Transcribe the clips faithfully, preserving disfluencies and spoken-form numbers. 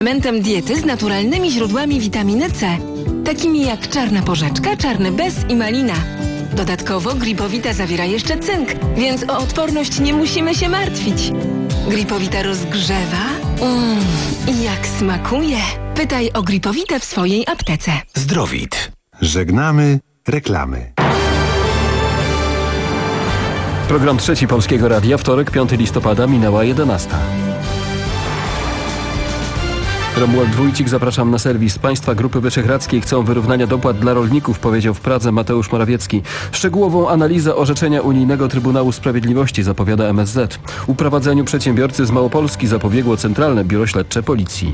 Suplementem diety z naturalnymi źródłami witaminy C, takimi jak czarna porzeczka, czarny bez i malina. Dodatkowo Gripowita zawiera jeszcze cynk, więc o odporność nie musimy się martwić. Gripowita rozgrzewa. Mmm, i jak smakuje. Pytaj o Gripowitę w swojej aptece. Zdrowit. Żegnamy reklamy. Program Trzeci Polskiego Radia, wtorek, piątego listopada, minęła jedenasta. Romuald Wójcik, zapraszam na serwis. Państwa Grupy Wyszehradzkiej chcą wyrównania dopłat dla rolników, powiedział w Pradze Mateusz Morawiecki. Szczegółową analizę orzeczenia Unijnego Trybunału Sprawiedliwości zapowiada M S Z. Uprowadzeniu przedsiębiorcy z Małopolski zapobiegło Centralne Biuro Śledcze Policji.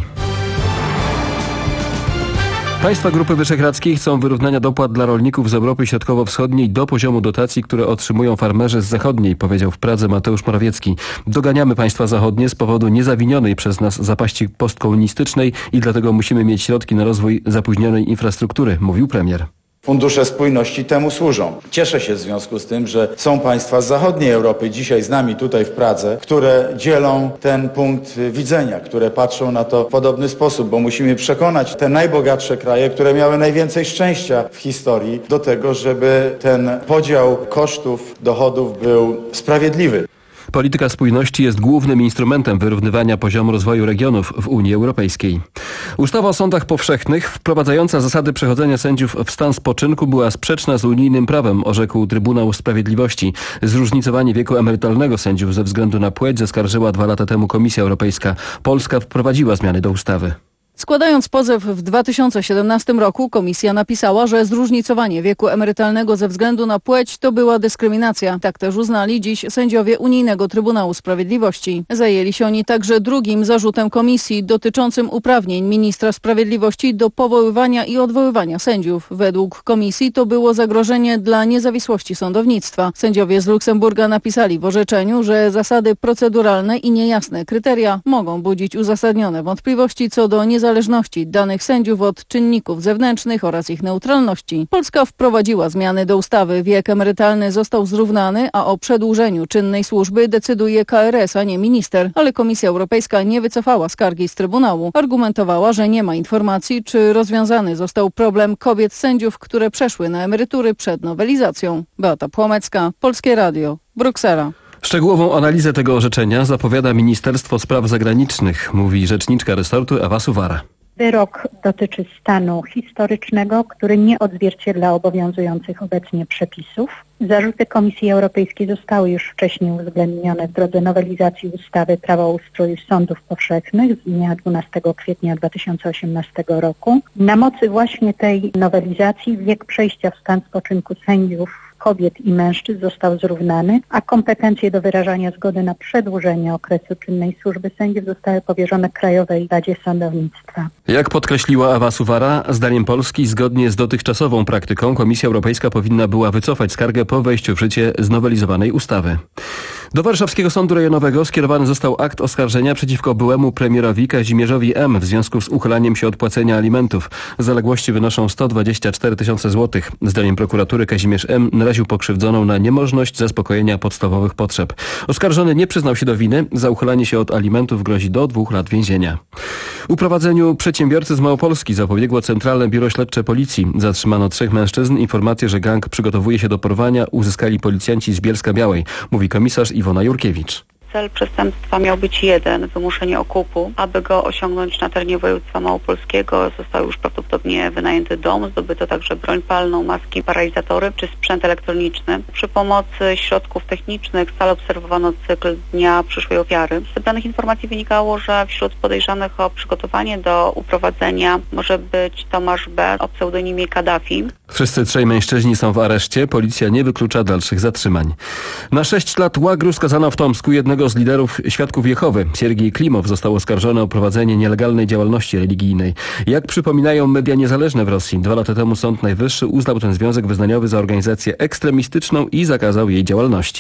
Państwa Grupy Wyszehradzkiej chcą wyrównania dopłat dla rolników z Europy Środkowo-Wschodniej do poziomu dotacji, które otrzymują farmerzy z zachodniej, powiedział w Pradze Mateusz Morawiecki. Doganiamy państwa zachodnie z powodu niezawinionej przez nas zapaści postkomunistycznej i dlatego musimy mieć środki na rozwój zapóźnionej infrastruktury, mówił premier. Fundusze spójności temu służą. Cieszę się w związku z tym, że są państwa z zachodniej Europy dzisiaj z nami tutaj w Pradze, które dzielą ten punkt widzenia, które patrzą na to w podobny sposób, bo musimy przekonać te najbogatsze kraje, które miały najwięcej szczęścia w historii, do tego, żeby ten podział kosztów, dochodów był sprawiedliwy. Polityka spójności jest głównym instrumentem wyrównywania poziomu rozwoju regionów w Unii Europejskiej. Ustawa o sądach powszechnych wprowadzająca zasady przechodzenia sędziów w stan spoczynku była sprzeczna z unijnym prawem, orzekł Trybunał Sprawiedliwości. Zróżnicowanie wieku emerytalnego sędziów ze względu na płeć zaskarżyła dwa lata temu Komisja Europejska. Polska wprowadziła zmiany do ustawy. Składając pozew w dwa tysiące siedemnastym roku, komisja napisała, że zróżnicowanie wieku emerytalnego ze względu na płeć to była dyskryminacja. Tak też uznali dziś sędziowie Unijnego Trybunału Sprawiedliwości. Zajęli się oni także drugim zarzutem komisji dotyczącym uprawnień ministra sprawiedliwości do powoływania i odwoływania sędziów. Według komisji to było zagrożenie dla niezawisłości sądownictwa. Sędziowie z Luksemburga napisali w orzeczeniu, że zasady proceduralne i niejasne kryteria mogą budzić uzasadnione wątpliwości co do niezależności zależności danych sędziów od czynników zewnętrznych oraz ich neutralności. Polska wprowadziła zmiany do ustawy. Wiek emerytalny został zrównany, a o przedłużeniu czynnej służby decyduje K R S, a nie minister. Ale Komisja Europejska nie wycofała skargi z Trybunału. Argumentowała, że nie ma informacji, czy rozwiązany został problem kobiet sędziów, które przeszły na emerytury przed nowelizacją. Beata Płomecka, Polskie Radio, Bruksela. Szczegółową analizę tego orzeczenia zapowiada Ministerstwo Spraw Zagranicznych, mówi rzeczniczka resortu Ewa Suwara. Wyrok dotyczy stanu historycznego, który nie odzwierciedla obowiązujących obecnie przepisów. Zarzuty Komisji Europejskiej zostały już wcześniej uwzględnione w drodze nowelizacji ustawy Prawo o ustroju sądów powszechnych z dnia dwunastego kwietnia dwa tysiące osiemnastego roku. Na mocy właśnie tej nowelizacji wiek przejścia w stan spoczynku sędziów, kobiet i mężczyzn został zrównany, a kompetencje do wyrażania zgody na przedłużenie okresu czynnej służby sędziów zostały powierzone Krajowej Radzie Sądownictwa. Jak podkreśliła Ewa Suwara, zdaniem Polski zgodnie z dotychczasową praktyką Komisja Europejska powinna była wycofać skargę po wejściu w życie znowelizowanej ustawy. Do Warszawskiego Sądu Rejonowego skierowany został akt oskarżenia przeciwko byłemu premierowi Kazimierzowi M. w związku z uchylaniem się od płacenia alimentów. Zaległości wynoszą sto dwadzieścia cztery tysiące złotych. Zdaniem prokuratury Kazimierz M. naraził pokrzywdzoną na niemożność zaspokojenia podstawowych potrzeb. Oskarżony nie przyznał się do winy. Za uchylanie się od alimentów grozi do dwóch lat więzienia. Uprowadzeniu przedsiębiorcy z Małopolski zapobiegło Centralne Biuro Śledcze Policji. Zatrzymano trzech mężczyzn. Informacje, że gang przygotowuje się do porwania, uzyskali policjanci z Bielska-Białej, mówi komisarz Iwona Jurkiewicz. Cel przestępstwa miał być jeden, wymuszenie okupu. Aby go osiągnąć na terenie województwa małopolskiego został już prawdopodobnie wynajęty dom, zdobyto także broń palną, maski, paralizatory czy sprzęt elektroniczny. Przy pomocy środków technicznych stale obserwowano cykl dnia przyszłej ofiary. Z zebranych informacji wynikało, że wśród podejrzanych o przygotowanie do uprowadzenia może być Tomasz B. o pseudonimie Kaddafi. Wszyscy trzej mężczyźni są w areszcie. Policja nie wyklucza dalszych zatrzymań. Na sześć lat łagru skazano w Tomsku jednego z liderów Świadków Jehowy. Siergiej Klimow został oskarżony o prowadzenie nielegalnej działalności religijnej. Jak przypominają media niezależne w Rosji, dwa lata temu Sąd Najwyższy uznał ten związek wyznaniowy za organizację ekstremistyczną i zakazał jej działalności.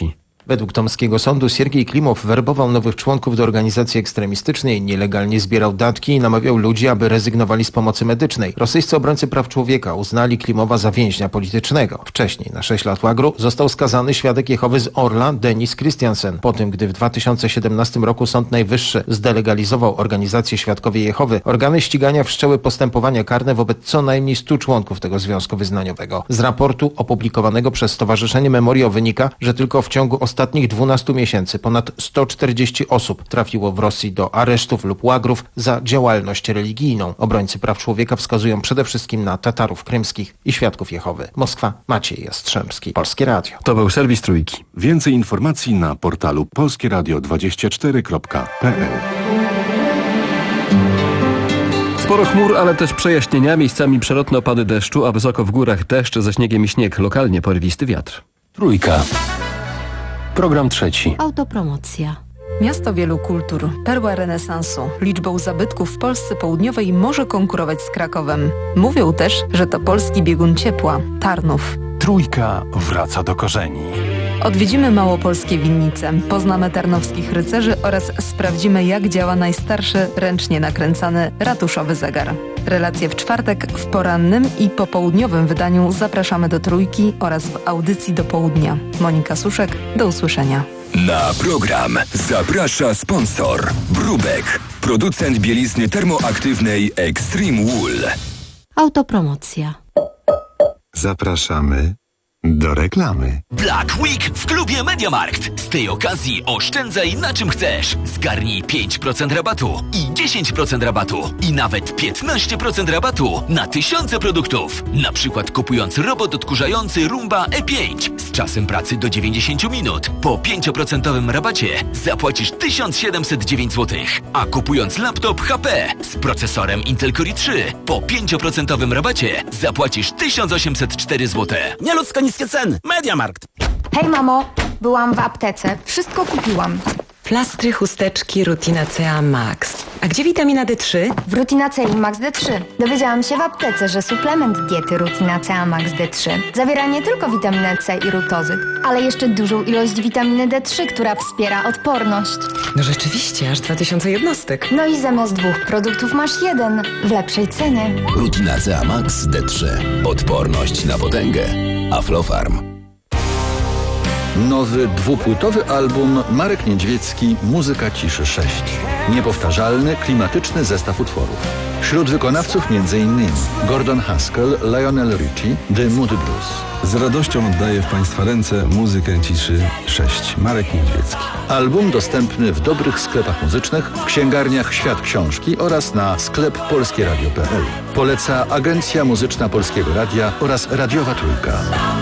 Według tomskiego sądu Siergiej Klimow werbował nowych członków do organizacji ekstremistycznej, nielegalnie zbierał datki i namawiał ludzi, aby rezygnowali z pomocy medycznej. Rosyjscy obrońcy praw człowieka uznali Klimowa za więźnia politycznego. Wcześniej na sześć lat łagru został skazany świadek Jehowy z Orla Denis Christiansen. Po tym, gdy w dwa tysiące siedemnastym roku Sąd Najwyższy zdelegalizował organizację Świadkowie Jehowy, organy ścigania wszczęły postępowania karne wobec co najmniej stu członków tego związku wyznaniowego. Z raportu opublikowanego przez Stowarzyszenie Memoriał wynika, że tylko w ciągu ostatnich dwunastu miesięcy ponad sto czterdzieści osób trafiło w Rosji do aresztów lub łagrów za działalność religijną. Obrońcy praw człowieka wskazują przede wszystkim na Tatarów krymskich i Świadków Jehowy. Moskwa, Maciej Jastrzębski, Polskie Radio. To był serwis Trójki. Więcej informacji na portalu polskie radio dwadzieścia cztery kropka p l. Sporo chmur, ale też przejaśnienia, miejscami przelotne opady deszczu, a wysoko w górach deszcz ze śniegiem i śnieg, lokalnie porwisty wiatr. Trójka. Program trzeci. Autopromocja. Miasto wielu kultur, perła renesansu, liczbą zabytków w Polsce Południowej może konkurować z Krakowem. Mówią też, że to polski biegun ciepła, Tarnów. Trójka wraca do korzeni. Odwiedzimy małopolskie winnice, poznamy tarnowskich rycerzy oraz sprawdzimy, jak działa najstarszy ręcznie nakręcany ratuszowy zegar. Relacje w czwartek w porannym i popołudniowym wydaniu zapraszamy do Trójki oraz w audycji do południa. Monika Suszek, do usłyszenia. Na program zaprasza sponsor Brubek, producent bielizny termoaktywnej Extreme Wool. Autopromocja. Zapraszamy do reklamy. Black Week w klubie MediaMarkt. Z tej okazji oszczędzaj na czym chcesz. Zgarnij pięć procent rabatu i dziesięć procent rabatu i nawet piętnaście procent rabatu na tysiące produktów. Na przykład kupując robot odkurzający Roomba E pięć z czasem pracy do dziewięćdziesiąt minut. Po pięć procent rabacie zapłacisz tysiąc siedemset dziewięć złotych. A kupując laptop H P z procesorem Intel Core i trzy po pięć procent rabacie zapłacisz tysiąc osiemset cztery złote. Nieludzko niskie ceny. MediaMarkt. Hej mamo, byłam w aptece. Wszystko kupiłam. Plastry, chusteczki, Rutina C A Max. A gdzie witamina D trzy? W Rutina C I Max D trzy. Dowiedziałam się w aptece, że suplement diety Rutina C A Max D trzy zawiera nie tylko witaminę C i rutozyk, ale jeszcze dużą ilość witaminy D trzy, która wspiera odporność. No rzeczywiście, aż dwa tysiące jednostek. No i zamiast dwóch produktów masz jeden w lepszej cenie. Rutina C A Max D trzy. Odporność na potęgę. Aflofarm. Nowy dwupłytowy album Marek Niedźwiecki Muzyka ciszy sześć. Niepowtarzalny, klimatyczny zestaw utworów. Wśród wykonawców między innymi Gordon Haskell, Lionel Richie, The Moody Blues. Z radością oddaję w Państwa ręce Muzykę ciszy sześć. Marek Niedźwiecki. Album dostępny w dobrych sklepach muzycznych, w księgarniach Świat Książki oraz na sklep polskie radio kropka p l. Poleca Agencja Muzyczna Polskiego Radia oraz Radiowa Trójka.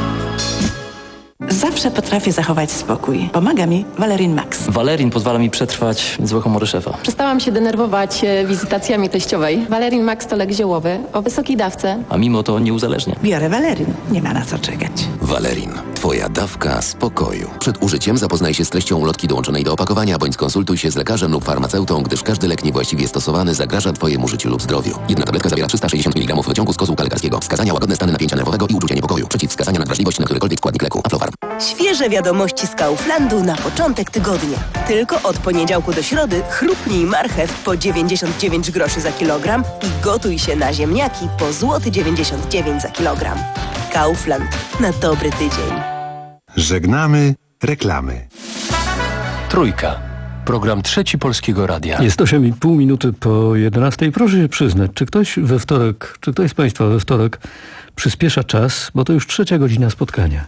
Zawsze potrafię zachować spokój. Pomaga mi Valerin Max. Valerin pozwala mi przetrwać złe humory szefa. Przestałam się denerwować wizytacjami teściowej. Valerin Max to lek ziołowy o wysokiej dawce. A mimo to nie uzależnia. Biorę Valerin. Nie ma na co czekać. Valerin. Twoja dawka spokoju. Przed użyciem zapoznaj się z treścią ulotki dołączonej do opakowania, bądź skonsultuj się z lekarzem lub farmaceutą, gdyż każdy lek niewłaściwie stosowany zagraża Twojemu życiu lub zdrowiu. Jedna tabletka zawiera trzysta sześćdziesiąt miligramów wyciągu z kozłka lekarskiego. Wskazania: łagodne stany napięcia nerwowego i uczucia niepokoju. Przeciwwskazania: nadwrażliwość na którykolwiek składnik leku. Aflofarm. Świeże wiadomości z Kauflandu na początek tygodnia. Tylko od poniedziałku do środy chrupnij marchew po dziewięćdziesiąt dziewięć groszy za kilogram i gotuj się na ziemniaki po złoty dziewięćdziesiąt dziewięć za kilogram. Kaufland. Na dobry tydzień. Żegnamy reklamy. Trójka. Program trzeci Polskiego Radia. Jest osiem i pół minuty po jedenastej. Proszę się przyznać, czy ktoś we wtorek, czy ktoś z Państwa we wtorek przyspiesza czas, bo to już trzecia godzina spotkania.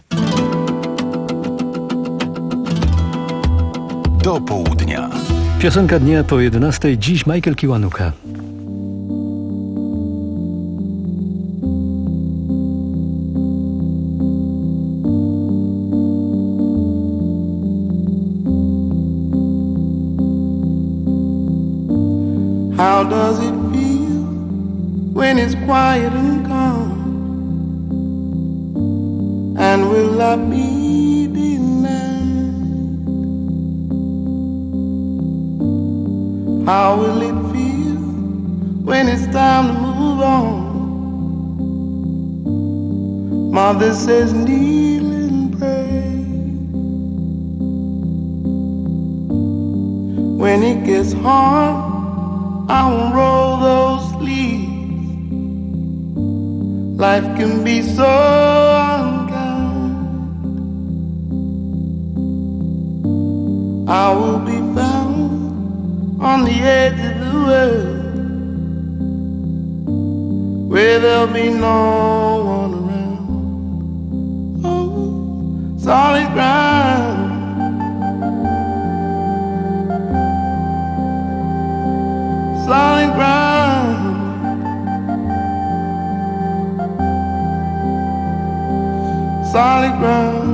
Do południa. Piosenka dnia po jedenastej. Dziś Michael Kiwanuka. How does it feel when it's quiet and calm? And will I be denied? How will it feel when it's time to move on? Mother says kneel and pray. When it gets hard, I won't roll those sleeves. Life can be so unkind. I will be found on the edge of the world, where there'll be no one around. Oh, solid ground. Solid ground. Solid ground.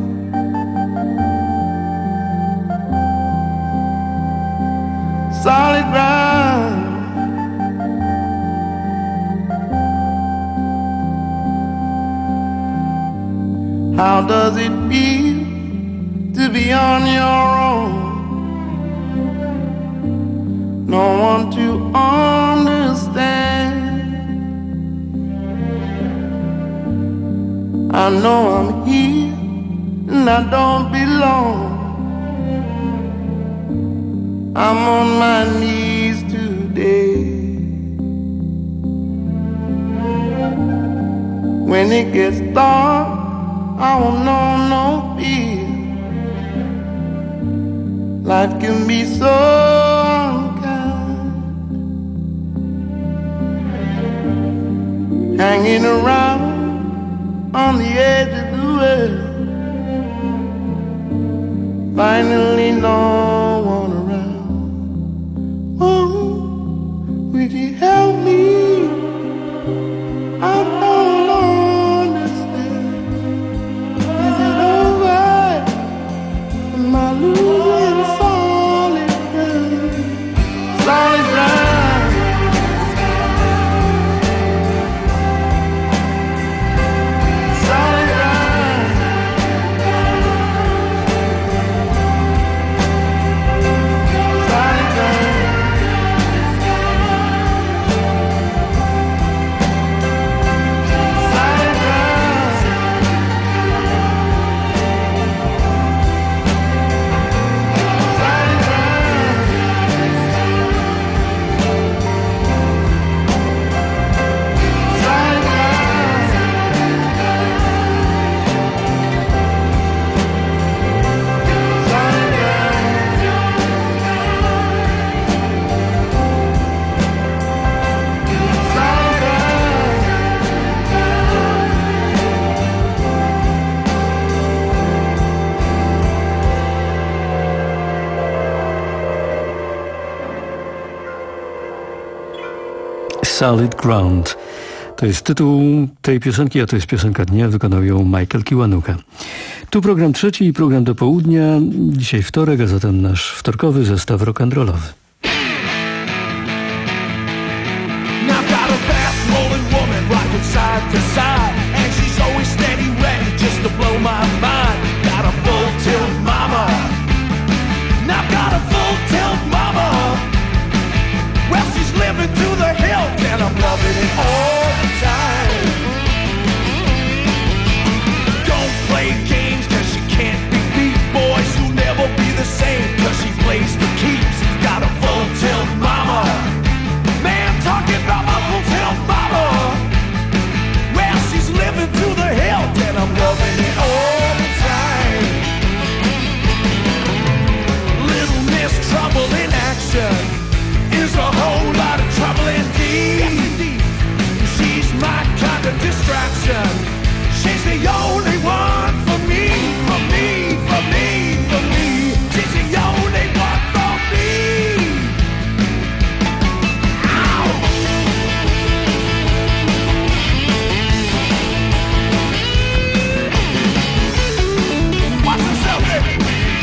Solid ground. How does it feel to be on your own? No one to understand. I know I'm here and I don't belong. I'm on my knees today. When it gets dark, I won't know no fear. Life can be so unkind. Hanging around on the edge of the world, finally no one around. Oh, would you help me? I don't understand. Is it over? Am I losing solid ground? Solid ground. Solid ground. Solid ground. Solid Ground. To jest tytuł tej piosenki, a to jest piosenka dnia. Wykonał ją Michael Kiwanuka. Tu program trzeci i program do południa. Dzisiaj wtorek, a zatem nasz wtorkowy zestaw rock'n'rollowy. I'm loving it all the time. Don't play games cause she can't be beat. Boys, you'll never be the same cause she plays for keeps. Got a full tilt mama. Man, talking about my full tilt mama. Well, she's living to the hilt and I'm loving it all the time. Little Miss Trouble in action is a whole lot of trouble indeed. Yes, indeed. She's my kind of distraction. She's the only one for me, for me, for me, for me. She's the only one for me. Ow! Watch yourself, baby.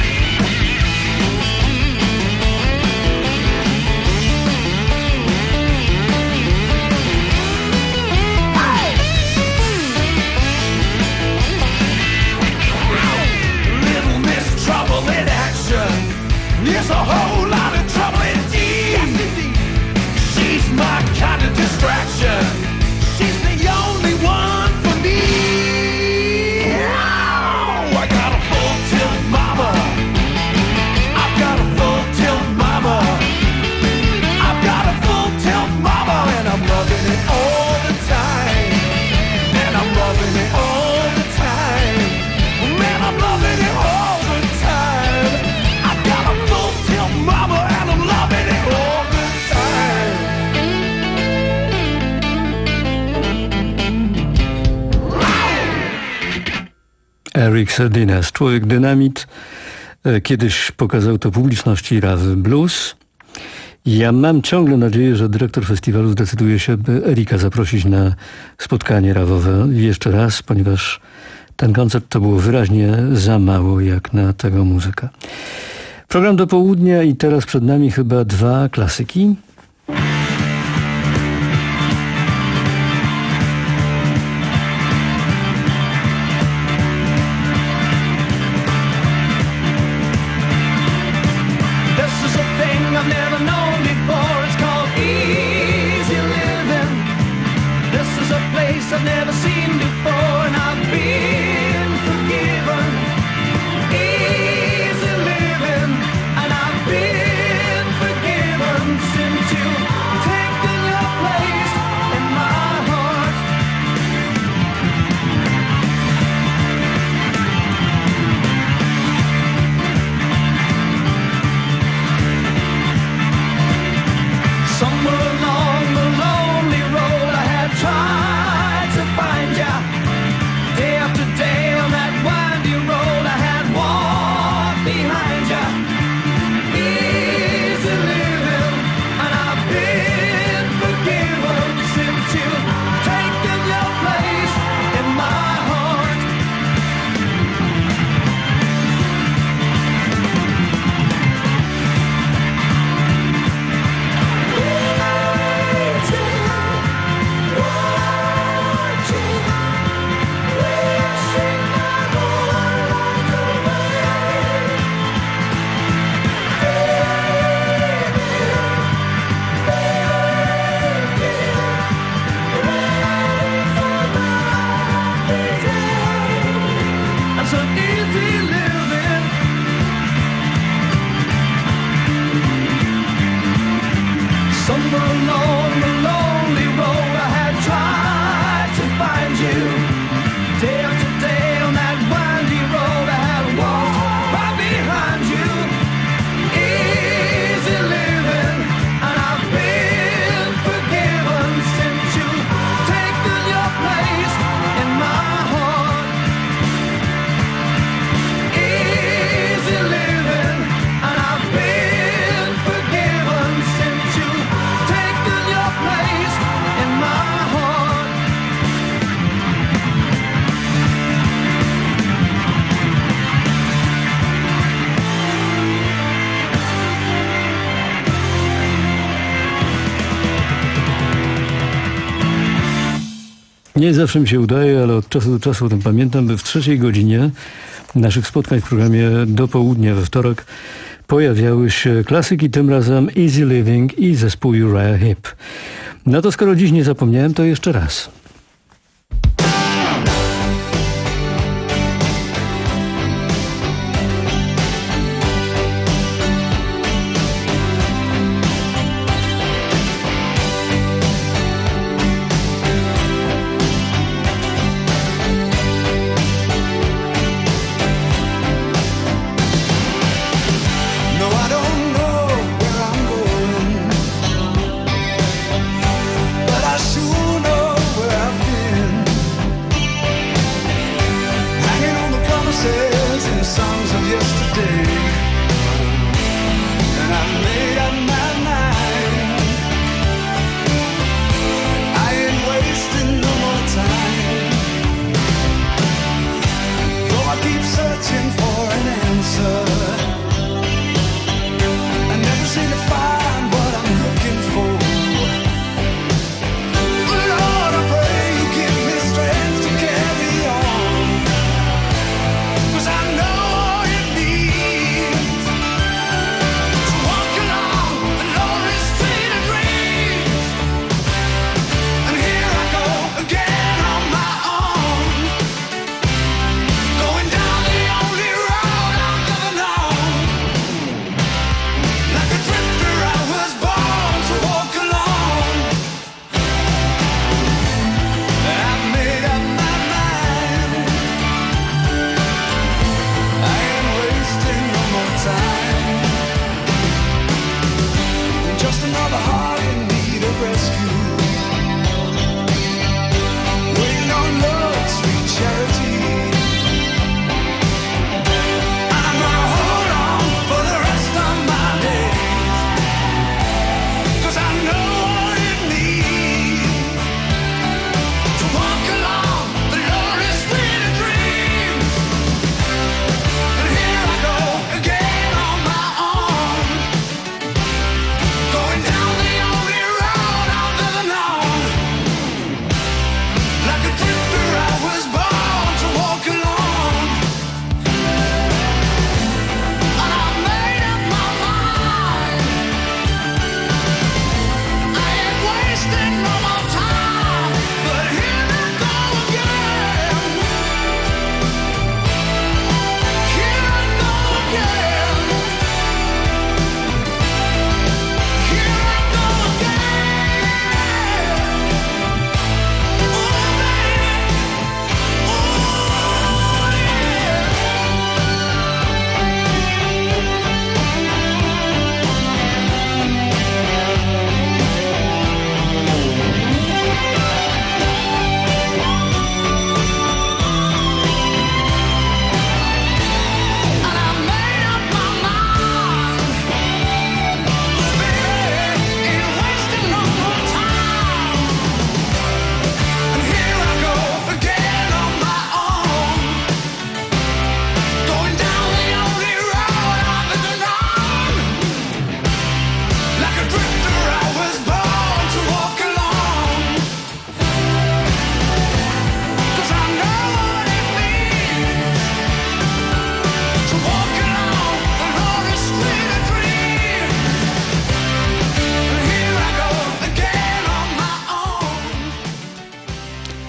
There's a whole lot of trouble indeed. Yes, indeed. She's my kind of distraction. She's the only one for me. Oh, I got a full tilt mama. I've got a full tilt mama. Eric Sardines, człowiek dynamit. Kiedyś pokazał to publiczności Rawy Blues. Ja mam ciągle nadzieję, że dyrektor festiwalu zdecyduje się, by Erika zaprosić na spotkanie rawowe jeszcze raz, ponieważ ten koncert to było wyraźnie za mało jak na tego muzyka. Program do południa i teraz przed nami chyba dwa klasyki. I've never seen before, and I've been forgiven. Easy living, and I've been forgiven since you've taken your place in my heart. Somewhere along the lonely road I had tried to find ya. Day after day on that winding road I had walked behind ya. Easy living, and I've been forgiven since you've taken your place in my heart. I'm so easy living. Somewhere along the lonely road I had tried to find you. Day after day on that windy road I had walked right behind you. Easy living, and I've been forgiven since you've taken your place in my heart. Easy living, and I've been forgiven since you've taken your place in my heart. Nie zawsze mi się udaje, ale od czasu do czasu o tym pamiętam, by w trzeciej godzinie naszych spotkań w programie do południa we wtorek pojawiały się klasyki, tym razem Easy Living i zespół Uriah Heep. No to skoro dziś nie zapomniałem, to jeszcze raz. No, I don't know where I'm going, but I sure know where I've been. Hanging on the promises and songs of yesterday, and I made up my mind. I ain't wasting no more time. Though I keep searching for an answer, I never seem to find what I'm looking for.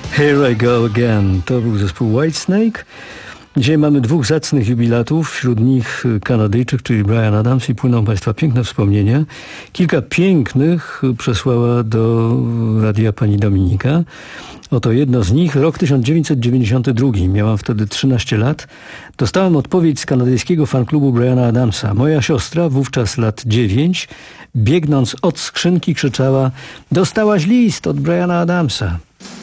Here I Go Again. To był zespół Whitesnake. Dzisiaj mamy dwóch zacnych jubilatów, wśród nich Kanadyjczyk, czyli Bryan Adams, i płyną Państwa piękne wspomnienia. Kilka pięknych przesłała do radia pani Dominika. Oto jedno z nich, rok tysiąc dziewięćset dziewięćdziesiąty drugi. Miałam wtedy trzynaście lat. Dostałem odpowiedź z kanadyjskiego fanklubu Bryana Adamsa. Moja siostra, wówczas lat dziewięć, biegnąc od skrzynki krzyczała: dostałaś list od Bryana Adamsa.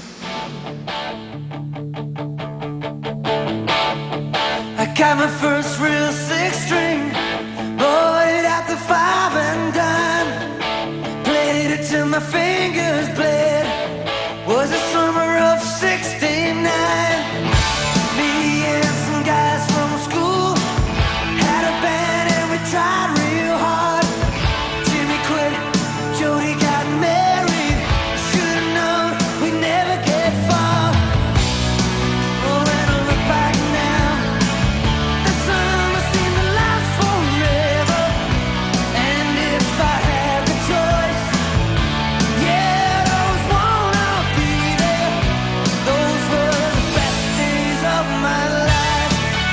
Got my first real six string, bought it at the five and dime, played it till my fingers bled. Was the summer of sixty-nine. Me and some guys from school had a band and we tried real hard. Jimmy quit, Jody got married. Should've known we'd never get far. Oh, when I look back now, summer seemed to last forever. And if I had the choice, yeah, I'd always wanna be there. Those were the best days of my life.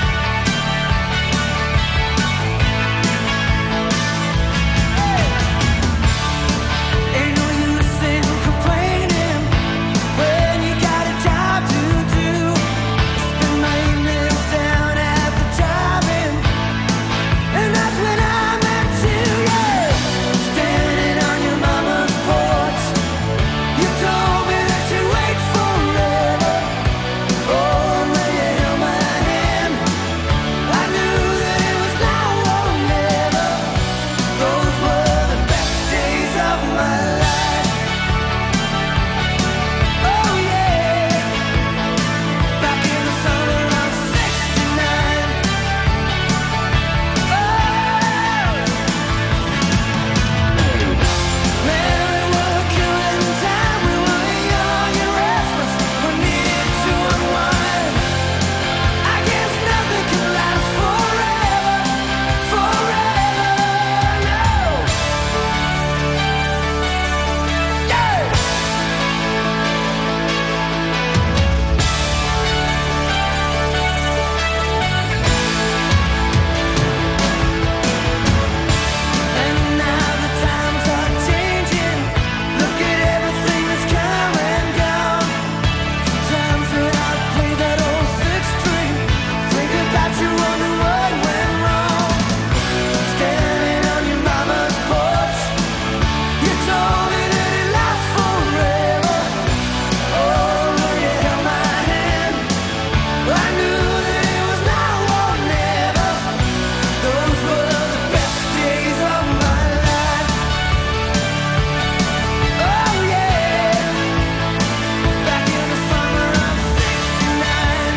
Ain't no use in complaining when you got a job to do. Spend my evenings down at the drive-in, and that's when I met you, yeah. Standing on your mama's porch, you told me that you'd wait forever. Oh, when you held my hand, I knew that it was now or never. Those were the best days of my life. Oh yeah, back in the summer of sixty-nine. Oh, man, we were killing time. We were young and restless. We needed to unwind. I guess nothing can last forever, forever, no. Yeah. And now the times are changing. Look at everything that's come and gone. Sometimes when I play that old six string, think about you, wonder what went wrong. Standing on your mama's porch, you told me that it lasts forever. Oh, when you held my hand, I knew that it was now or never. Those were the best days of my life. Oh yeah, back in the summer of sixty-nine.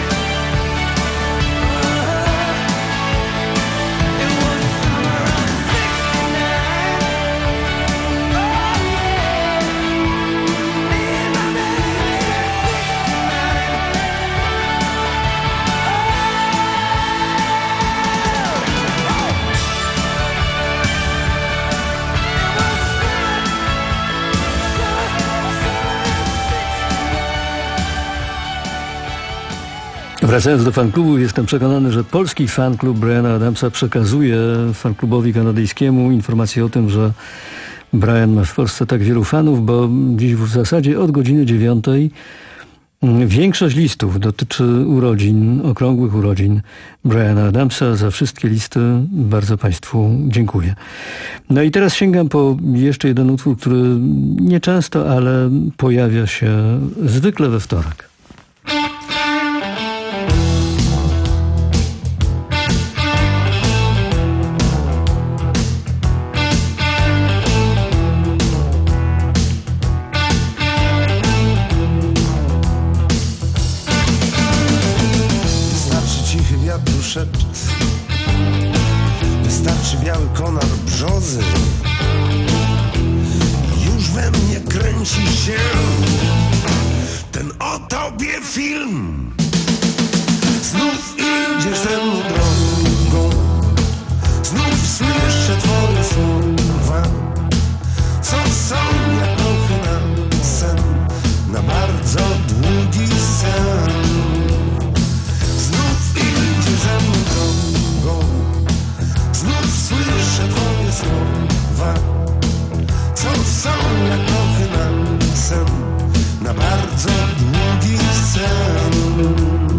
It was the summer of sixty-nine. Oh yeah, me and my baby at sixty-nine. Wracając do fanklubu, jestem przekonany, że polski fanklub Bryana Adamsa przekazuje fanklubowi kanadyjskiemu informację o tym, że Bryan ma w Polsce tak wielu fanów, bo dziś w zasadzie od godziny dziewiątej większość listów dotyczy urodzin, okrągłych urodzin Bryana Adamsa. Za wszystkie listy bardzo Państwu dziękuję. No i teraz sięgam po jeszcze jeden utwór, który nieczęsto, ale pojawia się zwykle we wtorek. Wystarczy cichy wiatru szept, wystarczy biały konar brzozy. Już we mnie kręci się ten o tobie film. Znów idziesz ze mną drogą, znów słyszę twoje słowa, co są jak trochę na sen, na bardzo długi sen, na bardzo długi sen.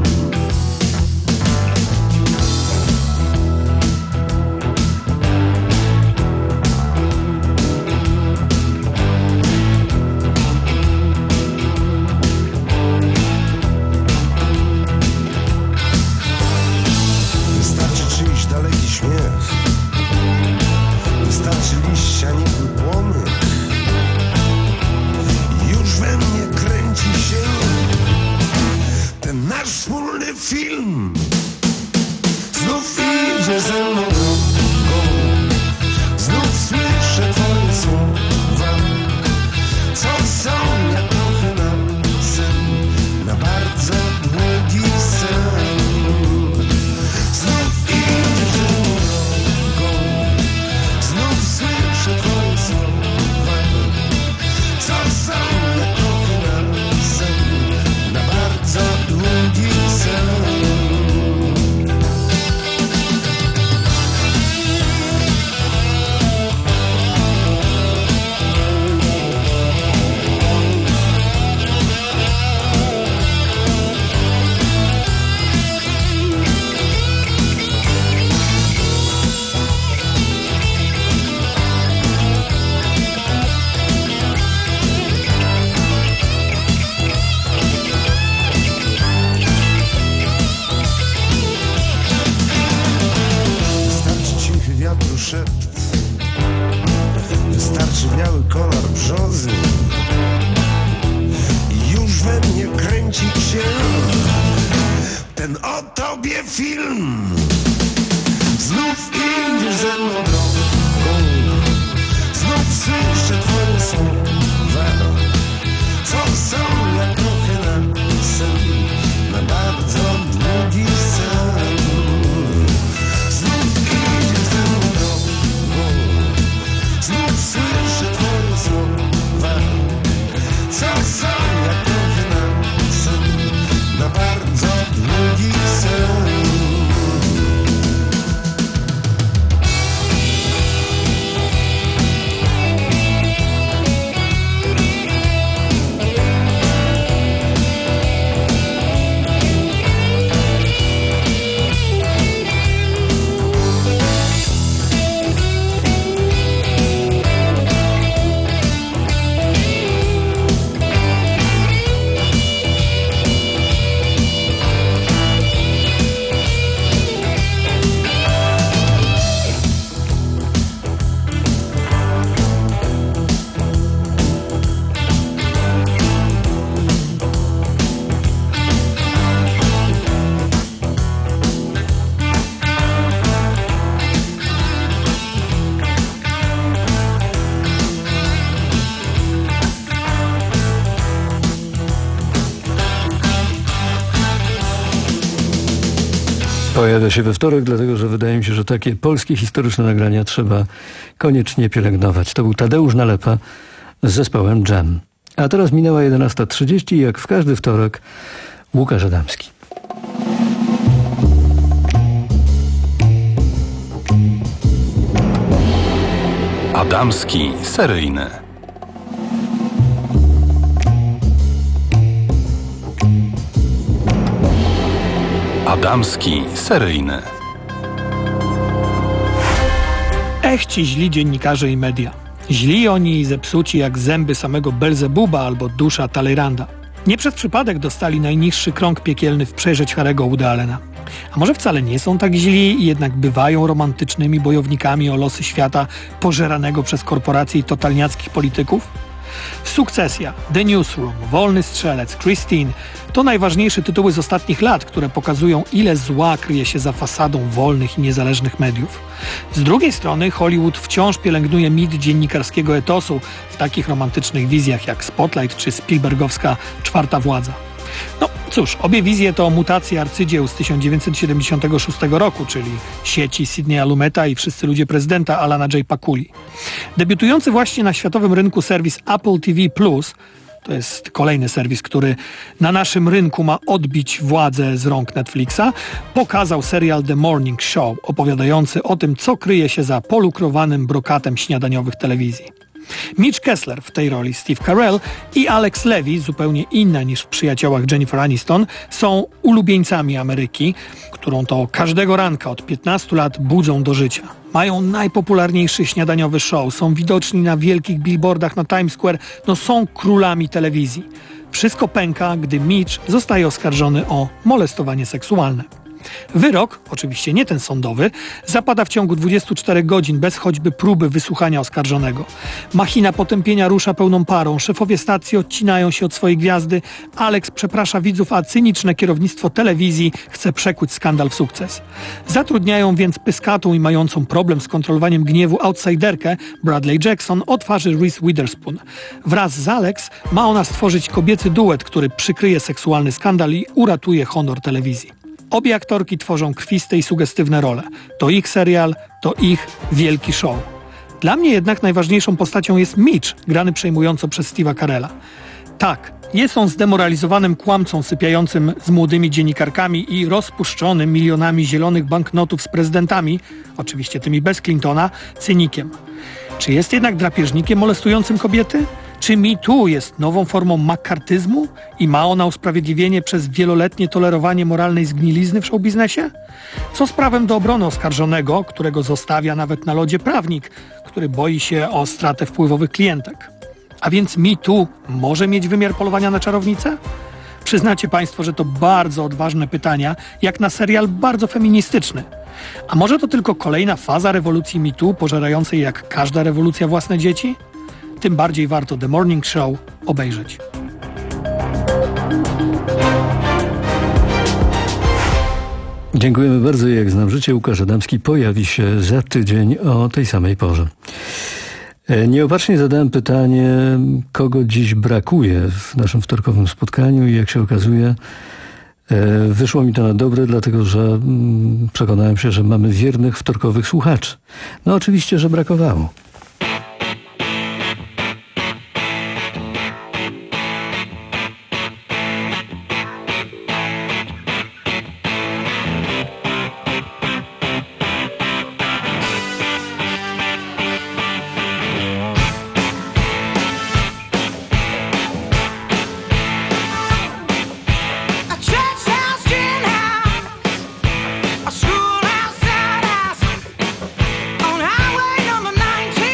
Film znów idzie ze mną drogą, znów słyszę twoje słowa, co są jak trochę na sen, na bardzo długi sen. Znów idzie ze mną drogą, znów słyszę twoje słowa, co są jak trochę na sen, na bardzo długi sen. Wystarczy biały kolor brzozy i już we mnie kręci się ten o tobie film. Znów idziesz ze mną drogą, znów słyszę twoje słowa, co są jak trochę na sen, na bardzo długi sen. Znów słyszę twoje słowa, co są jak trochę na sen, na bardzo długi sen. Pojawia się we wtorek, dlatego że wydaje mi się, że takie polskie historyczne nagrania trzeba koniecznie pielęgnować. To był Tadeusz Nalepa z zespołem Jam. A teraz minęła jedenasta trzydzieści i jak w każdy wtorek Łukasz Adamski. Adamski seryjny. Adamski seryjny. Ech, ci źli dziennikarze i media. Źli oni i zepsuci jak zęby samego Belzebuba albo dusza Taleyranda. Nie przez przypadek dostali najniższy krąg piekielny w przejrzeć Harry'ego Wooda Allena. A może wcale nie są tak źli i jednak bywają romantycznymi bojownikami o losy świata pożeranego przez korporacje i totalniackich polityków? Sukcesja, The Newsroom, Wolny Strzelec, Christine to najważniejsze tytuły z ostatnich lat, które pokazują, ile zła kryje się za fasadą wolnych i niezależnych mediów. Z drugiej strony Hollywood wciąż pielęgnuje mit dziennikarskiego etosu w takich romantycznych wizjach jak Spotlight czy Spielbergowska Czwarta Władza. No cóż, obie wizje to mutacje arcydzieł z tysiąc dziewięćset siedemdziesiątego szóstego roku, czyli Sieci Sidneya Lumeta i Wszyscy ludzie prezydenta Alana J. Pakuli. Debiutujący właśnie na światowym rynku serwis Apple T V Plus, to jest kolejny serwis, który na naszym rynku ma odbić władzę z rąk Netflixa, pokazał serial The Morning Show, opowiadający o tym, co kryje się za polukrowanym brokatem śniadaniowych telewizji. Mitch Kessler w tej roli Steve Carell i Alex Levy, zupełnie inna niż w Przyjaciołach Jennifer Aniston, są ulubieńcami Ameryki, którą to każdego ranka od piętnastu lat budzą do życia. Mają najpopularniejszy śniadaniowy show, są widoczni na wielkich billboardach na Times Square, no są królami telewizji. Wszystko pęka, gdy Mitch zostaje oskarżony o molestowanie seksualne. Wyrok, oczywiście nie ten sądowy, zapada w ciągu dwudziestu czterech godzin bez choćby próby wysłuchania oskarżonego. Machina potępienia rusza pełną parą, szefowie stacji odcinają się od swojej gwiazdy, Alex przeprasza widzów, a cyniczne kierownictwo telewizji chce przekuć skandal w sukces. Zatrudniają więc pyskatą i mającą problem z kontrolowaniem gniewu outsiderkę Bradley Jackson o twarzy Reese Witherspoon. Wraz z Alex ma ona stworzyć kobiecy duet, który przykryje seksualny skandal i uratuje honor telewizji. Obie aktorki tworzą krwiste i sugestywne role. To ich serial, to ich wielki show. Dla mnie jednak najważniejszą postacią jest Mitch, grany przejmująco przez Steve'a Carella. Tak, jest on zdemoralizowanym kłamcą sypiającym z młodymi dziennikarkami i rozpuszczonym milionami zielonych banknotów z prezydentami, oczywiście tymi bez Clintona, cynikiem. Czy jest jednak drapieżnikiem molestującym kobiety? Czy Me Too jest nową formą makartyzmu i ma ona usprawiedliwienie przez wieloletnie tolerowanie moralnej zgnilizny w showbiznesie? Co z prawem do obrony oskarżonego, którego zostawia nawet na lodzie prawnik, który boi się o stratę wpływowych klientek? A więc Me Too może mieć wymiar polowania na czarownicę? Przyznacie Państwo, że to bardzo odważne pytania, jak na serial bardzo feministyczny. A może to tylko kolejna faza rewolucji Me Too, pożerającej jak każda rewolucja własne dzieci? Tym bardziej warto The Morning Show obejrzeć. Dziękujemy bardzo. Jak znam życie, Łukasz Adamski pojawi się za tydzień o tej samej porze. Nieopatrznie zadałem pytanie, kogo dziś brakuje w naszym wtorkowym spotkaniu i jak się okazuje, wyszło mi to na dobre, dlatego że przekonałem się, że mamy wiernych wtorkowych słuchaczy. No oczywiście, że brakowało. On highway number nineteen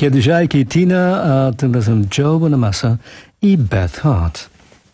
Kiedyś Ike i Tina, a tym razem Joe Bonamassa i Beth Hart.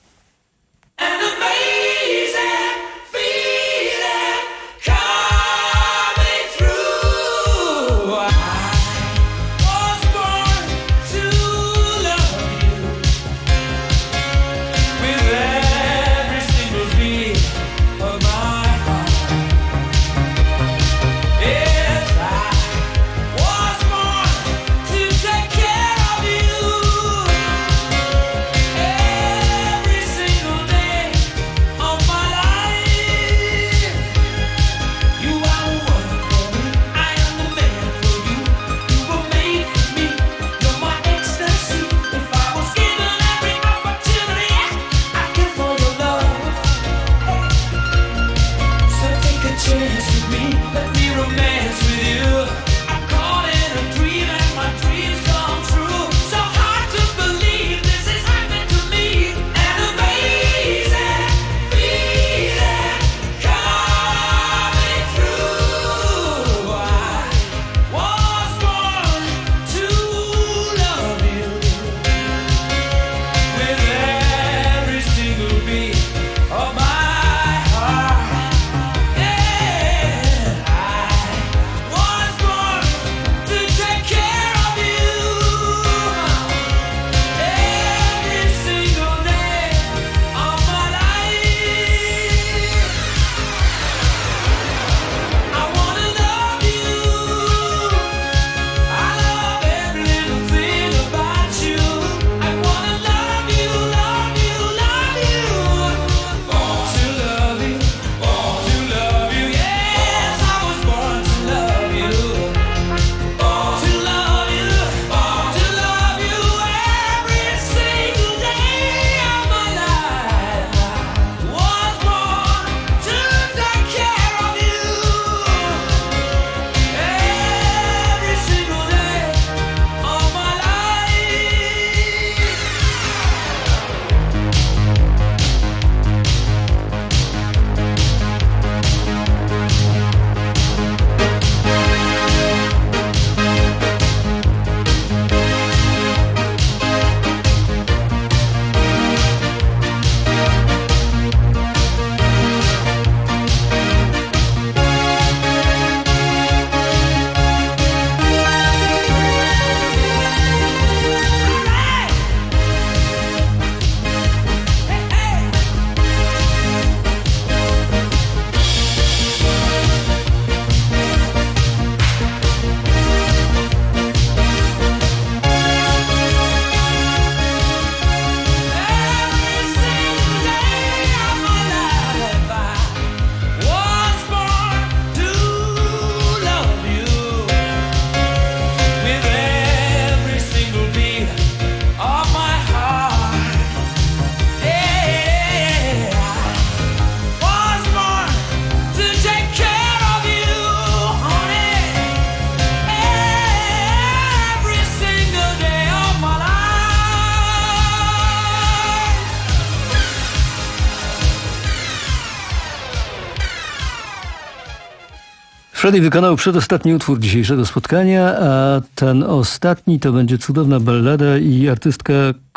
Freddie wykonał przedostatni utwór dzisiejszego spotkania, a ten ostatni to będzie cudowna ballada i artystka,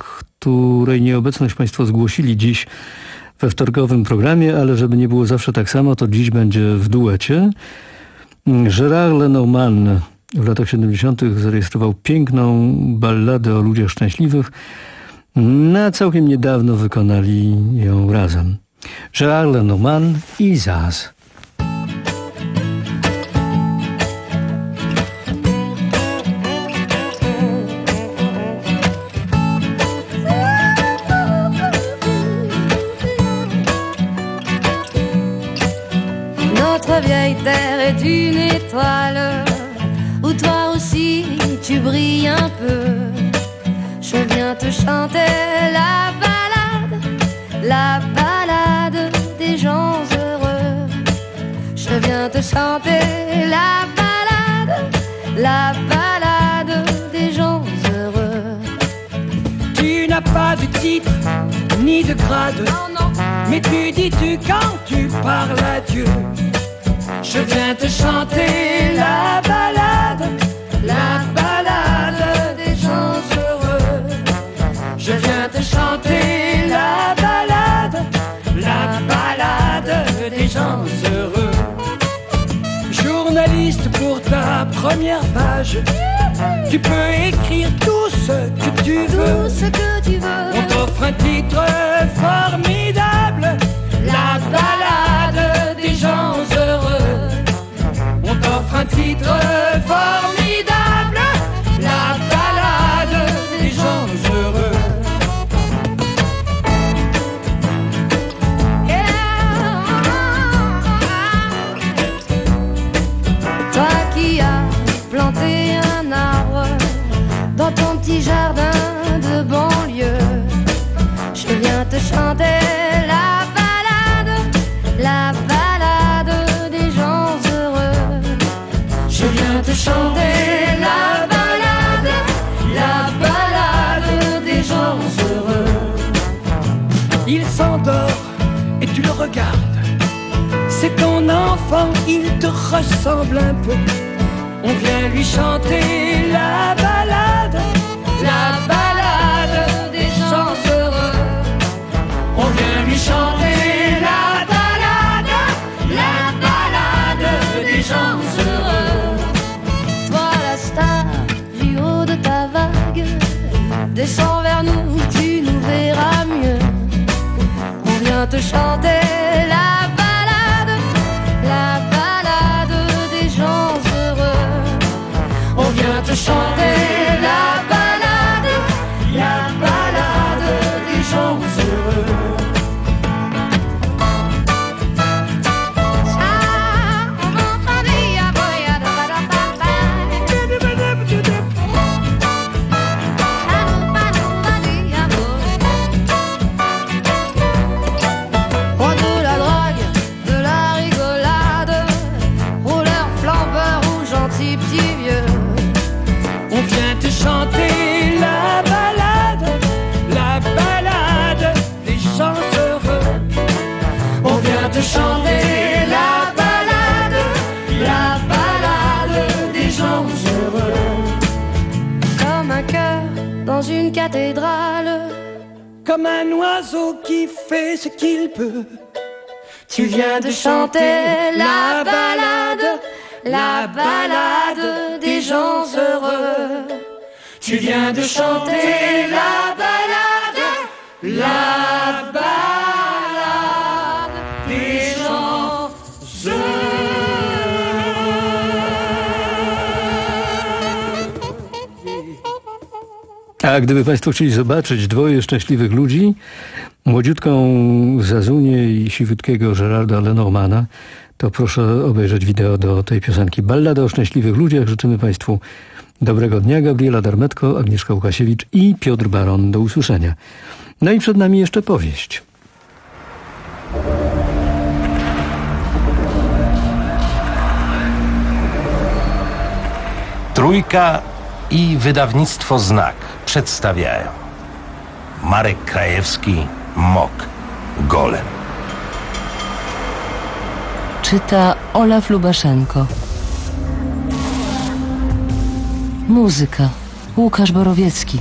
której nieobecność Państwo zgłosili dziś we wtorkowym programie, ale żeby nie było zawsze tak samo, to dziś będzie w duecie. Gérard Lenormand w latach siedemdziesiątych zarejestrował piękną balladę o ludziach szczęśliwych, a całkiem niedawno wykonali ją razem. Gérard Lenormand i Zaz. Notre vieille terre est une étoile où toi aussi tu brilles un peu. Je viens te chanter la ballade, la ballade des gens heureux. Je viens te chanter la ballade, la ballade des gens heureux. Tu n'as pas de titre ni de grade, non, non. Mais tu dis-tu quand tu parles à Dieu. Je viens te chanter la ballade, la ballade page. Tu peux écrire tout ce que tu veux. Tout ce que tu veux. On t'offre un titre formidable, la balade des gens heureux. On t'offre un titre formidable, la balade des gens heureux. Toi qui as planté un arbre dans ton petit jardin de banlieue, je viens te chanter la balade, la balade des gens heureux. Je viens te chanter la balade, la balade des gens heureux. Il s'endort et tu le regardes. C'est ton enfant, il te ressemble un peu. On vient lui chanter la balade, la balade des gens heureux. On vient lui chanter la balade, la balade des gens heureux. Toi la star du haut de ta vague, descends vers nous, tu nous verras mieux. On vient te chanter la balade, la balade des gens heureux. On vient te chanter la balade, la balade des gens heureux. Roi de la drogue, de la rigolade, rouleur, flambeur ou gentil petit vieux. On vient te chanter la balade, la balade des gens heureux. On vient te chanter la balade, la balade des gens heureux. Comme un cœur dans une cathédrale, Comme un oiseau qui fait ce qu'il peut. tu viens de chanter la balade, la balade des gens heureux. Tu viens de chanter la balade, la balade des gens A gdyby Państwo chcieli zobaczyć dwoje szczęśliwych ludzi, młodziutką Zazunię i siwiutkiego Gerarda Lenormana, to proszę obejrzeć wideo do tej piosenki. Ballada o szczęśliwych ludziach. Życzymy Państwu dobrego dnia. Gabriela Darmetko, Agnieszka Łukasiewicz i Piotr Baron. Do usłyszenia. No i przed nami jeszcze powieść. Trójka i wydawnictwo Znak przedstawiają Marek Krajewski, Mok, Golem. Czyta Olaf Lubaszenko. Muzyka Łukasz Borowiecki.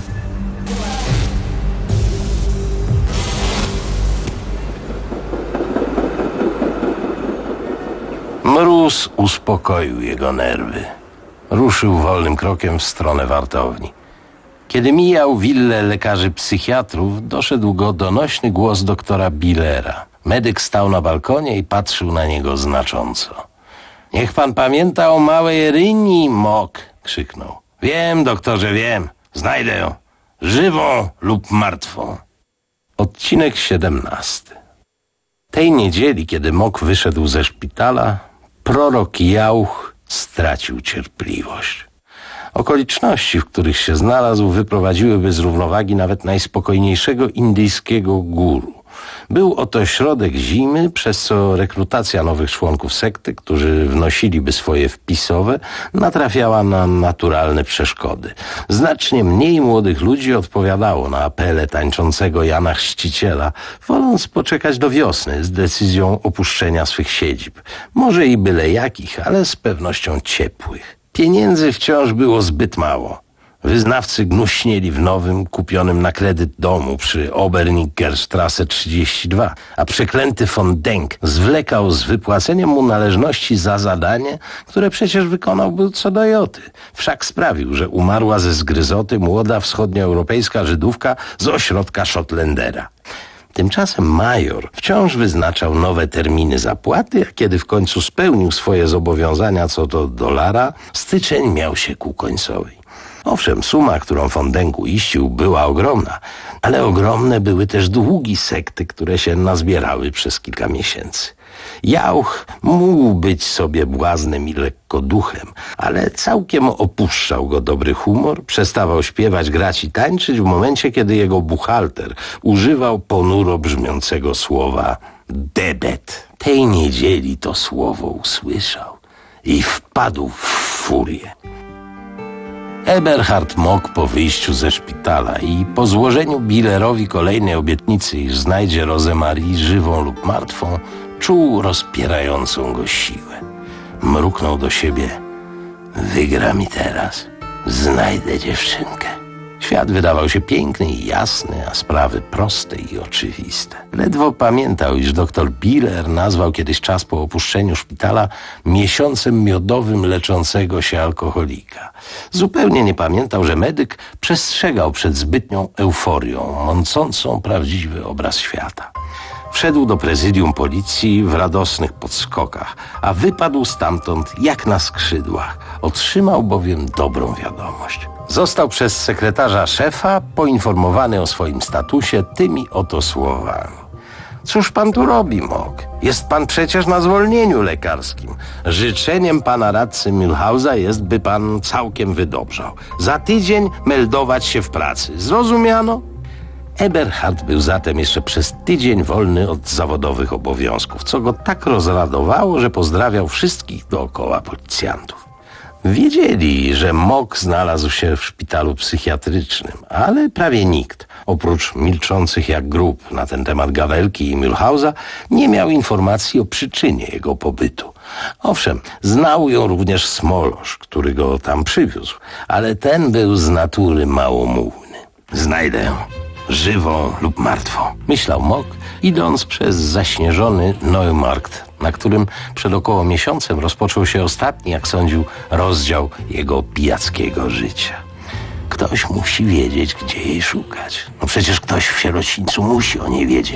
Mróz uspokoił jego nerwy. Ruszył wolnym krokiem w stronę wartowni. Kiedy mijał willę lekarzy psychiatrów, doszedł go donośny głos doktora Billera. Medyk stał na balkonie i patrzył na niego znacząco. Niech pan pamięta o małej Ryni, Mok, krzyknął. Wiem, doktorze, wiem. Znajdę ją. Żywą lub martwą. Odcinek siedemnasty. Tej niedzieli, kiedy Mok wyszedł ze szpitala, prorok Jauch stracił cierpliwość. Okoliczności, w których się znalazł, wyprowadziłyby z równowagi nawet najspokojniejszego indyjskiego guru. Był oto środek zimy, przez co rekrutacja nowych członków sekty, którzy wnosiliby swoje wpisowe, natrafiała na naturalne przeszkody. Znacznie mniej młodych ludzi odpowiadało na apele tańczącego Jana Chrzciciela, woląc poczekać do wiosny z decyzją opuszczenia swych siedzib. Może i byle jakich, ale z pewnością ciepłych. Pieniędzy wciąż było zbyt mało. Wyznawcy gnuśnieli w nowym, kupionym na kredyt domu przy Obernickerstrasse trzydzieści dwa, a przeklęty von Denk zwlekał z wypłaceniem mu należności za zadanie, które przecież wykonałby co do joty. Wszak sprawił, że umarła ze zgryzoty młoda wschodnioeuropejska Żydówka z ośrodka Schottlandera. Tymczasem major wciąż wyznaczał nowe terminy zapłaty, a kiedy w końcu spełnił swoje zobowiązania co do dolara, styczeń miał się ku końcowi. Owszem, suma, którą von Denk uiścił, była ogromna, ale ogromne były też długi sekty, które się nazbierały przez kilka miesięcy. Jauch mógł być sobie błaznem i lekkoduchem, ale całkiem opuszczał go dobry humor, przestawał śpiewać, grać i tańczyć w momencie, kiedy jego buchalter używał ponuro brzmiącego słowa debet. Tej niedzieli to słowo usłyszał i wpadł w furię. Eberhard Mock po wyjściu ze szpitala i po złożeniu Billerowi kolejnej obietnicy, iż znajdzie Rosemarie żywą lub martwą, czuł rozpierającą go siłę. Mruknął do siebie: wygra mi teraz, znajdę dziewczynkę. Świat wydawał się piękny i jasny, a sprawy proste i oczywiste. Ledwo pamiętał, iż doktor Biller nazwał kiedyś czas po opuszczeniu szpitala miesiącem miodowym leczącego się alkoholika. Zupełnie nie pamiętał, że medyk przestrzegał przed zbytnią euforią, mącącą prawdziwy obraz świata. Wszedł do prezydium policji w radosnych podskokach, a wypadł stamtąd jak na skrzydłach. Otrzymał bowiem dobrą wiadomość. Został przez sekretarza szefa poinformowany o swoim statusie tymi oto słowami: cóż pan tu robi, Mock? Jest pan przecież na zwolnieniu lekarskim. Życzeniem pana radcy Milhausa jest, by pan całkiem wydobrzał. Za tydzień meldować się w pracy. Zrozumiano? Eberhard był zatem jeszcze przez tydzień wolny od zawodowych obowiązków, co go tak rozradowało, że pozdrawiał wszystkich dookoła policjantów. Wiedzieli, że Mock znalazł się w szpitalu psychiatrycznym, ale prawie nikt, oprócz milczących jak grób na ten temat Gawelki i Milhausa, nie miał informacji o przyczynie jego pobytu. Owszem, znał ją również Smolosz, który go tam przywiózł, ale ten był z natury małomówny. Znajdę ją, żywą lub martwą, myślał Mock, idąc przez zaśnieżony Neumarkt, na którym przed około miesiącem rozpoczął się ostatni, jak sądził, rozdział jego pijackiego życia. Ktoś musi wiedzieć, gdzie jej szukać. No przecież ktoś w sierocińcu musi o niej wiedzieć.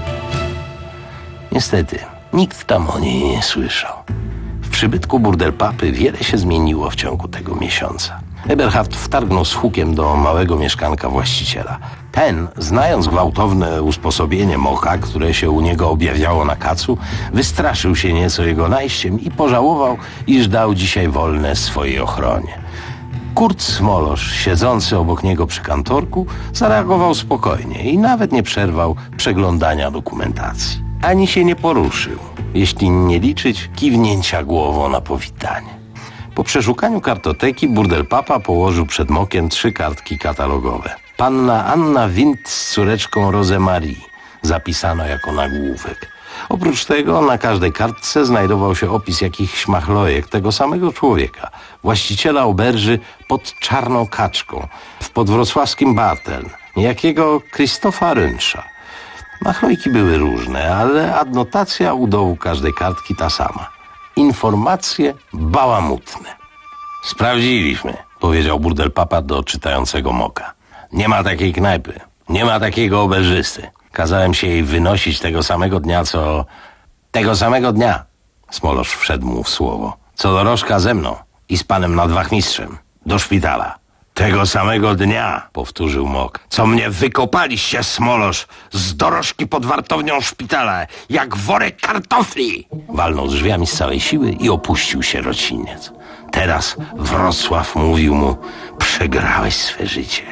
Niestety, nikt tam o niej nie słyszał. W przybytku Burdelpapy wiele się zmieniło w ciągu tego miesiąca. Eberhard wtargnął z hukiem do małego mieszkanka właściciela. Ten, znając gwałtowne usposobienie Mocka, które się u niego objawiało na kacu, wystraszył się nieco jego najściem i pożałował, iż dał dzisiaj wolne swojej ochronie. Kurt Smolosz, siedzący obok niego przy kantorku, zareagował spokojnie i nawet nie przerwał przeglądania dokumentacji. Ani się nie poruszył, jeśli nie liczyć kiwnięcia głową na powitanie. Po przeszukaniu kartoteki Burdelpapa położył przed Mockiem trzy kartki katalogowe. Panna Anna Wind z córeczką Rosemarie zapisano jako nagłówek. Oprócz tego na każdej kartce znajdował się opis jakichś machlojek tego samego człowieka, właściciela oberży pod Czarną Kaczką w podwrocławskim Barteln, niejakiego Krzysztofa Rönscha. Machlojki były różne, ale adnotacja u dołu każdej kartki ta sama. Informacje bałamutne. Sprawdziliśmy, powiedział Burdelpapa do czytającego Mocka. Nie ma takiej knajpy, nie ma takiego oberżysty. Kazałem się jej wynosić tego samego dnia, co... Tego samego dnia, Smolosz wszedł mu w słowo, co dorożka ze mną i z panem nadwachmistrzem do szpitala. Tego samego dnia, powtórzył Mock, co mnie wykopaliście, Smolosz, z dorożki pod wartownią szpitala, jak worek kartofli. Walnął drzwiami z całej siły i opuścił sierociniec. Teraz Wrocław mówił mu: przegrałeś swe życie,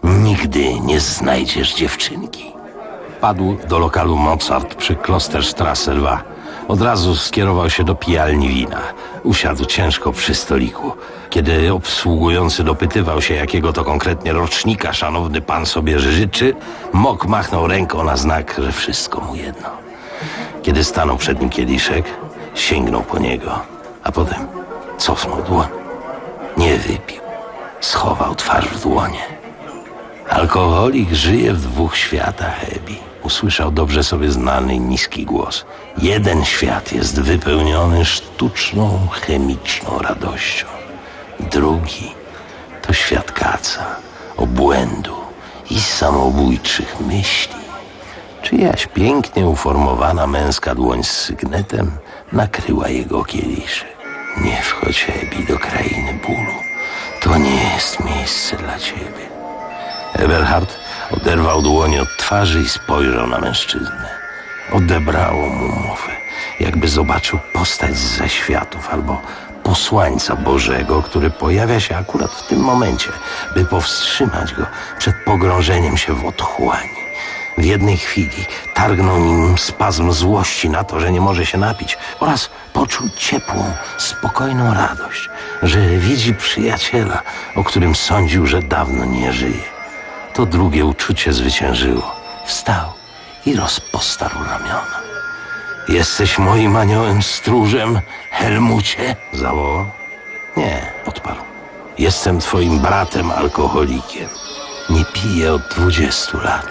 nigdy nie znajdziesz dziewczynki. Padł do lokalu Mozart przy Klosterstrasse dwa. Od razu skierował się do pijalni wina. Usiadł ciężko przy stoliku. Kiedy obsługujący dopytywał się, jakiego to konkretnie rocznika szanowny pan sobie życzy, Mock machnął ręką na znak, że wszystko mu jedno. Kiedy stanął przed nim kieliszek, sięgnął po niego, a potem cofnął dłoń. Nie wypił. Schował twarz w dłonie. Alkoholik żyje w dwóch światach, Ebi. Usłyszał dobrze sobie znany niski głos. Jeden świat jest wypełniony sztuczną, chemiczną radością. Drugi to świat kaca, obłędu i samobójczych myśli. Czyjaś pięknie uformowana męska dłoń z sygnetem nakryła jego kieliszek. Nie wchodź, Ebi, do krainy bólu. To nie jest miejsce dla ciebie. Eberhard oderwał dłoń od twarzy i spojrzał na mężczyznę. Odebrało mu mowę, jakby zobaczył postać z zaświatów albo posłańca Bożego, który pojawia się akurat w tym momencie, by powstrzymać go przed pogrążeniem się w otchłani. W jednej chwili targnął nim spazm złości na to, że nie może się napić, oraz poczuł ciepłą, spokojną radość, że widzi przyjaciela, o którym sądził, że dawno nie żyje. To drugie uczucie zwyciężyło. Wstał i rozpostarł ramiona. Jesteś moim aniołem stróżem, Helmucie? Zawołał. Nie, odparł. Jestem twoim bratem alkoholikiem. Nie piję od dwudziestu lat.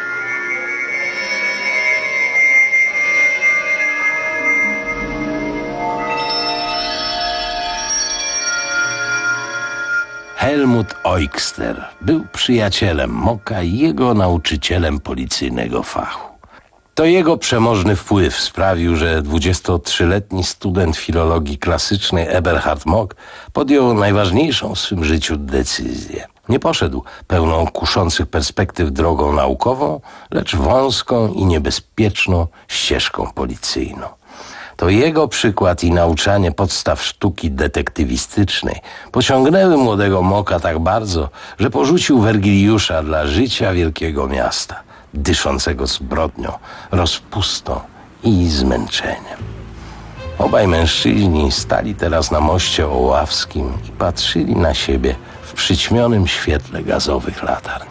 Helmut Eugster był przyjacielem Moka i jego nauczycielem policyjnego fachu. To jego przemożny wpływ sprawił, że dwudziestotrzyletni student filologii klasycznej Eberhard Mock podjął najważniejszą w swym życiu decyzję. Nie poszedł pełną kuszących perspektyw drogą naukową, lecz wąską i niebezpieczną ścieżką policyjną. To jego przykład i nauczanie podstaw sztuki detektywistycznej pociągnęły młodego Mocka tak bardzo, że porzucił Wergiliusza dla życia wielkiego miasta, dyszącego zbrodnią, rozpustą i zmęczeniem. Obaj mężczyźni stali teraz na moście oławskim i patrzyli na siebie w przyćmionym świetle gazowych latarń.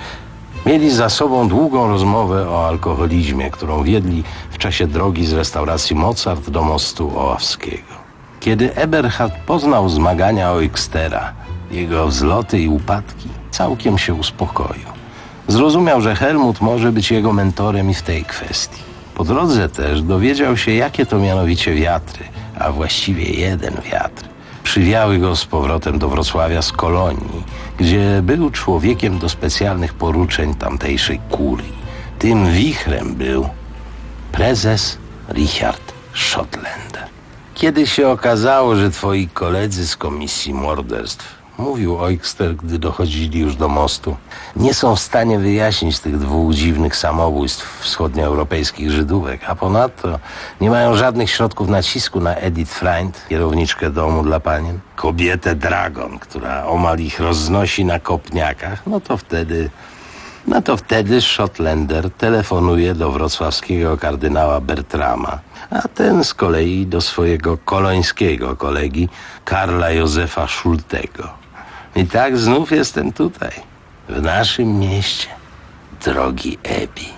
Mieli za sobą długą rozmowę o alkoholizmie, którą wiedli w czasie drogi z restauracji Mozart do mostu oławskiego. Kiedy Eberhard poznał zmagania Eugstera, jego wzloty i upadki, całkiem się uspokoił. Zrozumiał, że Helmut może być jego mentorem i w tej kwestii. Po drodze też dowiedział się, jakie to mianowicie wiatry, a właściwie jeden wiatr, przywiały go z powrotem do Wrocławia z Kolonii, gdzie był człowiekiem do specjalnych poruczeń tamtejszej kurii. Tym wichrem był prezes Richard Schottländer. Kiedy się okazało, że twoi koledzy z komisji morderstw, mówił Eugster, gdy dochodzili już do mostu, nie są w stanie wyjaśnić tych dwóch dziwnych samobójstw wschodnioeuropejskich Żydówek, a ponadto nie mają żadnych środków nacisku na Edith Freund, kierowniczkę domu dla panien, kobietę Dragon, która omal ich roznosi na kopniakach, no to wtedy... No to wtedy Schottländer telefonuje do wrocławskiego kardynała Bertrama, a ten z kolei do swojego kolońskiego kolegi Karla Józefa Schultego. I tak znów jestem tutaj, w naszym mieście, drogi Ebi.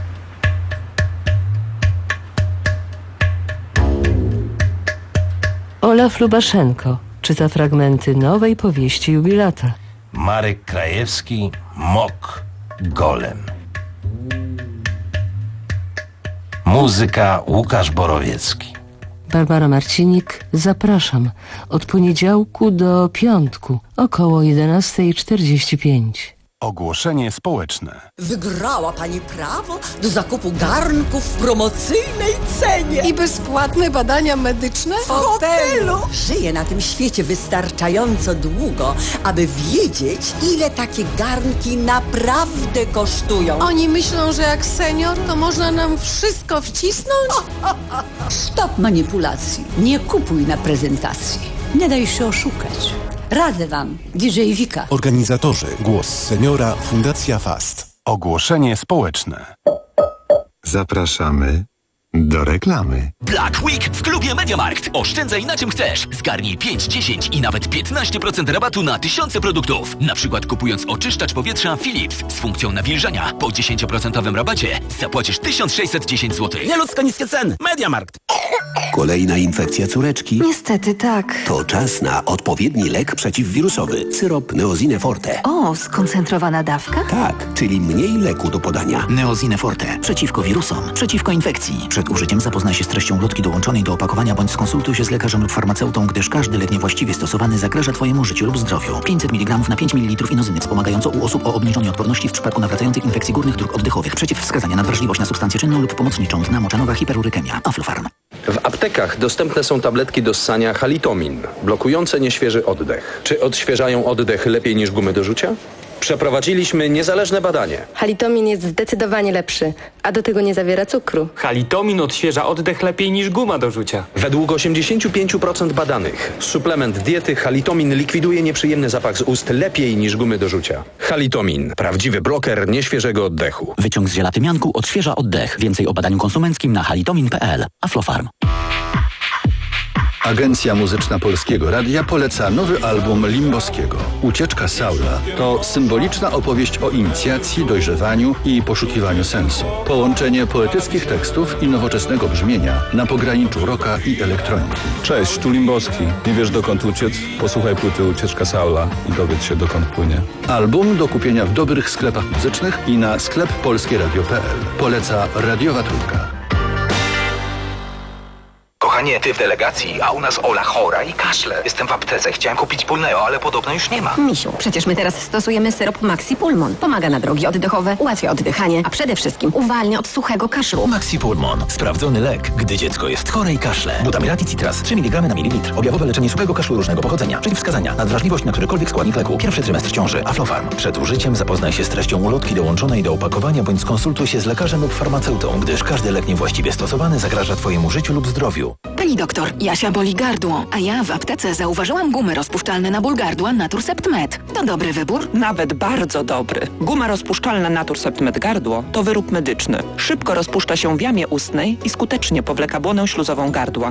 Olaf Lubaszenko czyta fragmenty nowej powieści jubilata. Marek Krajewski, Mock, Golem. Muzyka Łukasz Borowiecki. Barbara Marcinik, zapraszam od poniedziałku do piątku około jedenasta czterdzieści pięć. Ogłoszenie społeczne. Wygrała pani prawo do zakupu garnków w promocyjnej cenie. I bezpłatne badania medyczne w hotelu. Żyję na tym świecie wystarczająco długo, aby wiedzieć, ile takie garnki naprawdę kosztują. Oni myślą, że jak senior, to można nam wszystko wcisnąć? Stop manipulacji. Nie kupuj na prezentacji. Nie daj się oszukać. Radzę wam, D J Wika. Organizatorzy Głos Seniora, Fundacja Fast. Ogłoszenie społeczne. Zapraszamy do reklamy. Black Week w klubie MediaMarkt. Oszczędzaj na czym chcesz. Zgarnij pięć, dziesięć i nawet piętnaście procent rabatu na tysiące produktów. Na przykład kupując oczyszczacz powietrza Philips z funkcją nawilżania po dziesięcioprocentowym rabacie zapłacisz tysiąc sześćset dziesięć złotych. Nieludzko niskie ceny. MediaMarkt. Kolejna infekcja córeczki? Niestety tak. To czas na odpowiedni lek przeciwwirusowy. Syrop Neosine Forte. O, skoncentrowana dawka? Tak, czyli mniej leku do podania. Neosine Forte. Przeciwko wirusom, przeciwko infekcji. Przed użyciem zapoznaj się z treścią ulotki dołączonej do opakowania bądź skonsultuj się z lekarzem lub farmaceutą, gdyż każdy lek niewłaściwie stosowany zagraża Twojemu życiu lub zdrowiu. pięćset miligramów na pięć mililitrów inozyny wspomagająco u osób o obniżonej odporności w przypadku nawracających infekcji górnych dróg oddechowych. Przeciwwskazania na wrażliwość na substancję czynną lub pomocniczą. Dna moczanowa hiperurykemia. Aflofarm. W aptekach dostępne są tabletki do ssania Halitomin, blokujące nieświeży oddech. Czy odświeżają oddech lepiej niż gumy do rzucia? Przeprowadziliśmy niezależne badanie. Halitomin jest zdecydowanie lepszy, a do tego nie zawiera cukru. Halitomin odświeża oddech lepiej niż guma do rzucia. Według osiemdziesiąt pięć procent badanych suplement diety Halitomin likwiduje nieprzyjemny zapach z ust lepiej niż gumy do rzucia. Halitomin. Prawdziwy bloker nieświeżego oddechu. Wyciąg z ziela tymianku odświeża oddech. Więcej o badaniu konsumenckim na halitomin kropka p l. Aflofarm. Agencja Muzyczna Polskiego Radia poleca nowy album Limboskiego. Ucieczka Saula to symboliczna opowieść o inicjacji, dojrzewaniu i poszukiwaniu sensu. Połączenie poetyckich tekstów i nowoczesnego brzmienia na pograniczu rocka i elektroniki. Cześć, tu Limboski. Nie wiesz dokąd uciec? Posłuchaj płyty Ucieczka Saula i dowiedz się dokąd płynie. Album do kupienia w dobrych sklepach muzycznych i na sklep polskieradio kropka p l. Poleca Radiowa Trójka. Kochanie, ty w delegacji, a u nas Ola chora i kaszle. Jestem w aptece, chciałem kupić Pulneo, ale podobno już nie ma. Misiu, przecież my teraz stosujemy syrop Maxi Pulmon. Pomaga na drogi oddechowe, ułatwia oddychanie, a przede wszystkim uwalnia od suchego kaszlu. Maxi Pulmon. Sprawdzony lek, gdy dziecko jest chore i kaszle. Butamyrat i Citras. trzy miligramy na mililitr. Objawowe leczenie suchego kaszlu różnego pochodzenia. Przeciwwskazania. Nadwrażliwość na którykolwiek składnik leku. Pierwszy trymestr ciąży. Aflofarm. Przed użyciem zapoznaj się z treścią ulotki dołączonej do opakowania bądź skonsultuj się z lekarzem lub farmaceutą, gdyż każdy lek niewłaściwie stosowany zagraża Twojemu życiu lub zdrowiu. Pani doktor, Jasia boli gardło, a ja w aptece zauważyłam gumy rozpuszczalne na ból gardła Naturcept Med. To dobry wybór? Nawet bardzo dobry. Guma rozpuszczalna Naturcept Med gardło to wyrób medyczny. Szybko rozpuszcza się w jamie ustnej i skutecznie powleka błonę śluzową gardła.